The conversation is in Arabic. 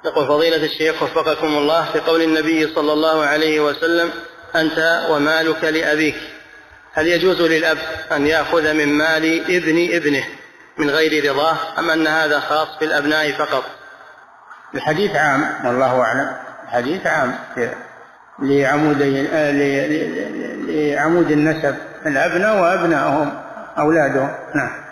يقول فضيلة الشيخ وفقكم الله، في قول النبي صلى الله عليه وسلم أنت ومالك لأبيك، هل يجوز للأب أن يأخذ من مال ابنه من غير رضاه، أم أن هذا خاص بالأبناء فقط؟ الحديث عام والله أعلم، الحديث عام لعمود النسب، الأبناء وأبنائهم أولادهم. نعم.